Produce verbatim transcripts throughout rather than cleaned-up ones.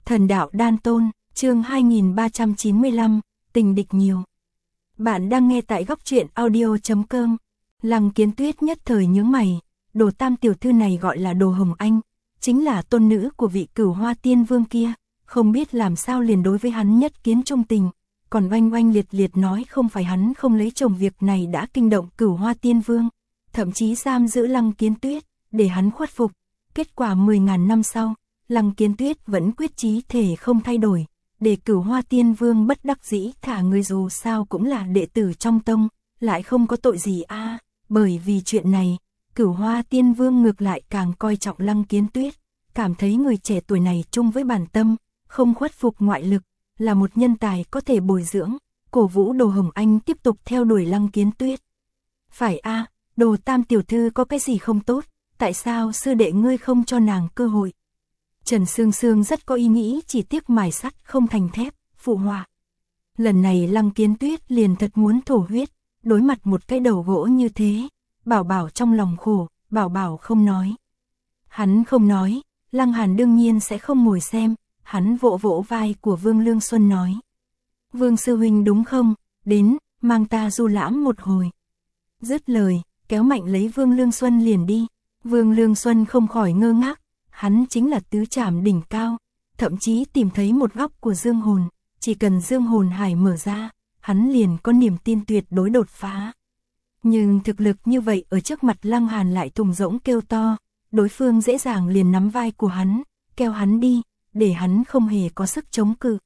Thần đạo đan tôn, chương hai nghìn ba trăm chín mươi lăm, tình địch nhiều. Bạn đang nghe tại góc truyện audio chấm com. Lăng Kiến Tuyết nhất thời nhướng mày, Đồ Tam tiểu thư này gọi là Đồ Hồng Anh, chính là tôn nữ của vị Cửu Hoa Tiên Vương kia, không biết làm sao liền đối với hắn nhất kiến trung tình, còn oanh oanh liệt liệt nói không phải hắn không lấy chồng, việc này đã kinh động Cửu Hoa Tiên Vương, thậm chí giam giữ Lăng Kiến Tuyết, để hắn khuất phục. Kết quả mười ngàn năm sau, Lăng Kiến Tuyết vẫn quyết chí thể không thay đổi, để Cửu Hoa Tiên Vương bất đắc dĩ thả người, dù sao cũng là đệ tử trong tông, lại không có tội gì a. À, bởi vì chuyện này, Cửu Hoa Tiên Vương ngược lại càng coi trọng Lăng Kiến Tuyết, cảm thấy người trẻ tuổi này chung với bản tâm, không khuất phục ngoại lực, là một nhân tài có thể bồi dưỡng, cổ vũ Đồ Hồng Anh tiếp tục theo đuổi Lăng Kiến Tuyết. Phải a, à, Đồ Tam tiểu thư có cái gì không tốt, tại sao sư đệ ngươi không cho nàng cơ hội? Trần Sương Sương rất có ý nghĩ, chỉ tiếc mài sắt không thành thép, phụ họa. Lần này Lăng Kiến Tuyết liền thật muốn thổ huyết, đối mặt một cái đầu gỗ như thế, Bảo Bảo trong lòng khổ, Bảo Bảo không nói. Hắn không nói, Lăng Hàn đương nhiên sẽ không ngồi xem, hắn vỗ vỗ vai của Vương Lương Xuân nói. Vương sư huynh đúng không, đến, mang ta du lãm một hồi. Dứt lời, kéo mạnh lấy Vương Lương Xuân liền đi. Vương Lương Xuân không khỏi ngơ ngác, hắn chính là tứ trảm đỉnh cao, thậm chí tìm thấy một góc của dương hồn, chỉ cần dương hồn hải mở ra, hắn liền có niềm tin tuyệt đối đột phá. Nhưng thực lực như vậy ở trước mặt Lăng Hàn lại thùng rỗng kêu to, đối phương dễ dàng liền nắm vai của hắn, kéo hắn đi, để hắn không hề có sức chống cự.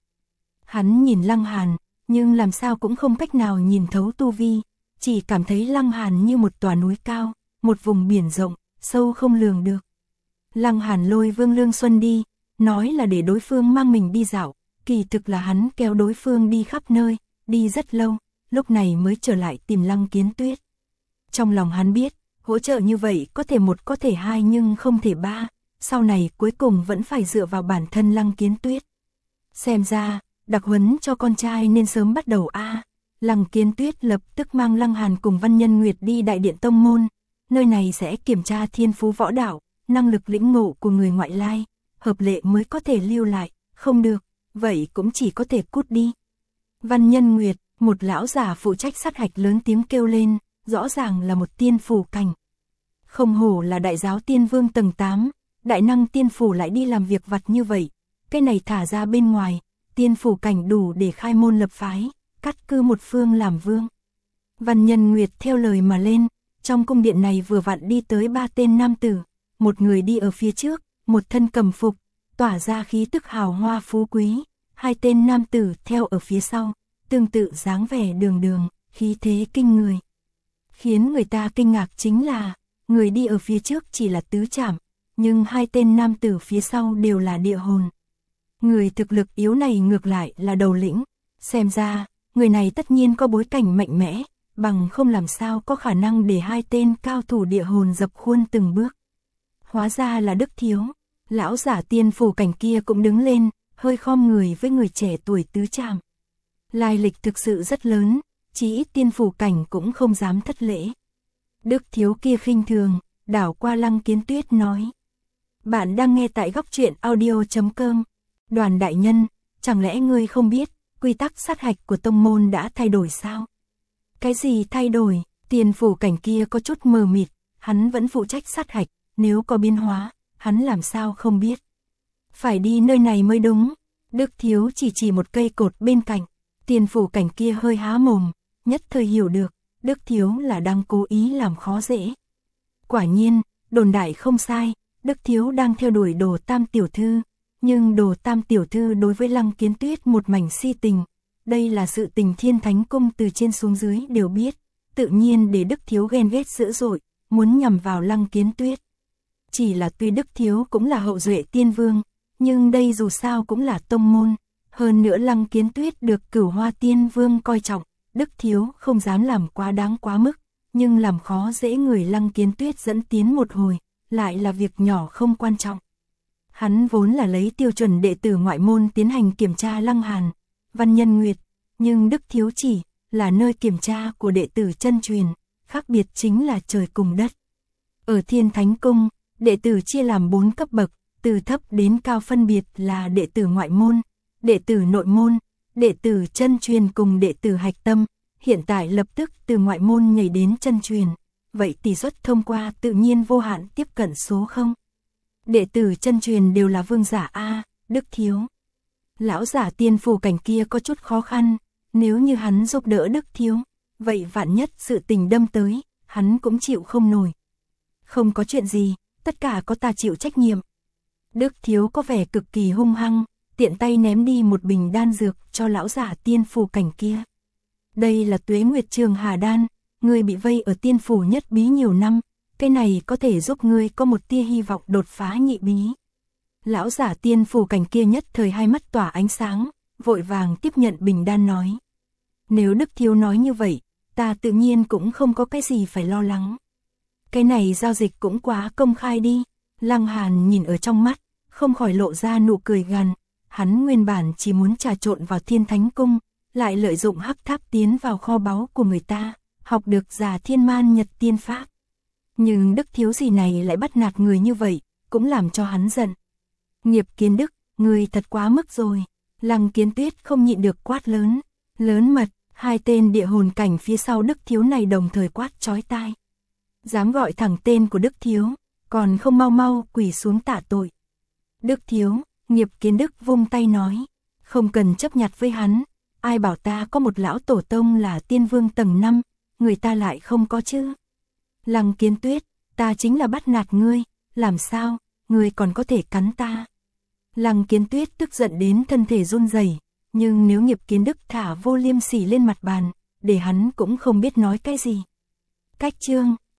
Hắn nhìn Lăng Hàn, nhưng làm sao cũng không cách nào nhìn thấu tu vi, chỉ cảm thấy Lăng Hàn như một tòa núi cao, một vùng biển rộng, sâu không lường được. Lăng Hàn lôi Vương Lương Xuân đi, nói là để đối phương mang mình đi dạo, kỳ thực là hắn kéo đối phương đi khắp nơi, đi rất lâu, lúc này mới trở lại tìm Lăng Kiến Tuyết. Trong lòng hắn biết, hỗ trợ như vậy có thể một có thể hai nhưng không thể ba, sau này cuối cùng vẫn phải dựa vào bản thân Lăng Kiến Tuyết. Xem ra, đặc huấn cho con trai nên sớm bắt đầu a. À, Lăng Kiến Tuyết lập tức mang Lăng Hàn cùng Văn Nhân Nguyệt đi Đại Điện Tông Môn, nơi này sẽ kiểm tra thiên phú võ đạo, năng lực lĩnh ngộ của người ngoại lai, hợp lệ mới có thể lưu lại, không được, vậy cũng chỉ có thể cút đi. Văn Nhân Nguyệt, một lão giả phụ trách sát hạch lớn tiếng kêu lên, rõ ràng là một tiên phủ cảnh. Không hổ là đại giáo tiên vương tầng tám, đại năng tiên phủ lại đi làm việc vặt như vậy, cái này thả ra bên ngoài, tiên phủ cảnh đủ để khai môn lập phái, cắt cư một phương làm vương. Văn Nhân Nguyệt theo lời mà lên, trong cung điện này vừa vặn đi tới ba tên nam tử, một người đi ở phía trước, một thân cầm phục, tỏa ra khí tức hào hoa phú quý, hai tên nam tử theo ở phía sau, tương tự dáng vẻ đường đường, khí thế kinh người. Khiến người ta kinh ngạc chính là, người đi ở phía trước chỉ là tứ trảm, nhưng hai tên nam tử phía sau đều là địa hồn. Người thực lực yếu này ngược lại là đầu lĩnh, xem ra, người này tất nhiên có bối cảnh mạnh mẽ, bằng không làm sao có khả năng để hai tên cao thủ địa hồn dập khuôn từng bước. Hóa ra là Đức Thiếu, lão giả tiên phủ cảnh kia cũng đứng lên, hơi khom người với người trẻ tuổi tứ trảm. Lai lịch thực sự rất lớn, chỉ ít tiên phủ cảnh cũng không dám thất lễ. Đức Thiếu kia khinh thường, đảo qua Lăng Kiến Tuyết nói. Bạn đang nghe tại góc truyện audio chấm com. Đoàn đại nhân, chẳng lẽ ngươi không biết, quy tắc sát hạch của tông môn đã thay đổi sao? Cái gì thay đổi? Tiên phủ cảnh kia có chút mờ mịt, hắn vẫn phụ trách sát hạch, nếu có biến hóa, hắn làm sao không biết. Phải đi nơi này mới đúng. Đức Thiếu chỉ chỉ một cây cột bên cạnh, tiên phủ cảnh kia hơi há mồm, nhất thời hiểu được, Đức Thiếu là đang cố ý làm khó dễ. Quả nhiên, đồn đại không sai, Đức Thiếu đang theo đuổi Đồ Tam tiểu thư, nhưng Đồ Tam tiểu thư đối với Lăng Kiến Tuyết một mảnh si tình, đây là sự tình Thiên Thánh Cung từ trên xuống dưới đều biết, tự nhiên để Đức Thiếu ghen ghét dữ dội, muốn nhằm vào Lăng Kiến Tuyết. Chỉ là tuy Đức Thiếu cũng là hậu duệ tiên vương, nhưng đây dù sao cũng là tông môn, hơn nữa Lăng Kiến Tuyết được Cửu Hoa Tiên Vương coi trọng, Đức Thiếu không dám làm quá đáng quá mức, nhưng làm khó dễ người Lăng Kiến Tuyết dẫn tiến một hồi, lại là việc nhỏ không quan trọng. Hắn vốn là lấy tiêu chuẩn đệ tử ngoại môn tiến hành kiểm tra Lăng Hàn, Văn Nhân Nguyệt, nhưng Đức Thiếu chỉ là nơi kiểm tra của đệ tử chân truyền, khác biệt chính là trời cùng đất. Ở Thiên Thánh Cung, đệ tử chia làm bốn cấp bậc, từ thấp đến cao phân biệt là đệ tử ngoại môn, đệ tử nội môn, đệ tử chân truyền cùng đệ tử hạch tâm, hiện tại lập tức từ ngoại môn nhảy đến chân truyền, vậy tỷ suất thông qua tự nhiên vô hạn tiếp cận số không. Đệ tử chân truyền đều là vương giả A, Đức Thiếu. Lão giả tiên phù cảnh kia có chút khó khăn, nếu như hắn giúp đỡ Đức Thiếu, vậy vạn nhất sự tình đâm tới, hắn cũng chịu không nổi. Không có chuyện gì, tất cả có ta chịu trách nhiệm. Đức Thiếu có vẻ cực kỳ hung hăng, tiện tay ném đi một bình đan dược cho lão giả tiên phù cảnh kia. Đây là Tuế Nguyệt Trường Hà đan, ngươi bị vây ở tiên phủ nhất bí nhiều năm, cái này có thể giúp ngươi có một tia hy vọng đột phá nhị bí. Lão giả tiên phủ cảnh kia nhất thời hai mắt tỏa ánh sáng, vội vàng tiếp nhận bình đan nói. Nếu Đức Thiếu nói như vậy, ta tự nhiên cũng không có cái gì phải lo lắng. Cái này giao dịch cũng quá công khai đi. Lăng Hàn nhìn ở trong mắt, không khỏi lộ ra nụ cười gằn. Hắn nguyên bản chỉ muốn trà trộn vào Thiên Thánh Cung, lại lợi dụng hắc tháp tiến vào kho báu của người ta, học được Già Thiên Man Nhật Tiên Pháp. Nhưng Đức Thiếu gì này lại bắt nạt người như vậy, cũng làm cho hắn giận. Nghiệp Kiến Đức, người thật quá mức rồi. Lăng Kiến Tuyết không nhịn được quát lớn, lớn mật, hai tên địa hồn cảnh phía sau Đức Thiếu này đồng thời quát chói tai. Dám gọi thẳng tên của Đức Thiếu, còn không mau mau quỳ xuống tạ tội. Đức Thiếu, Nghiệp Kiến Đức vung tay nói, không cần chấp nhặt với hắn, ai bảo ta có một lão tổ tông là tiên vương tầng năm, người ta lại không có chứ. Lăng Kiến Tuyết, ta chính là bắt nạt ngươi, làm sao, ngươi còn có thể cắn ta. Lăng Kiến Tuyết tức giận đến thân thể run rẩy, nhưng nếu Nghiệp Kiến Đức thả Vô Liêm Sỉ lên mặt bàn, để hắn cũng không biết nói cái gì. Cách chương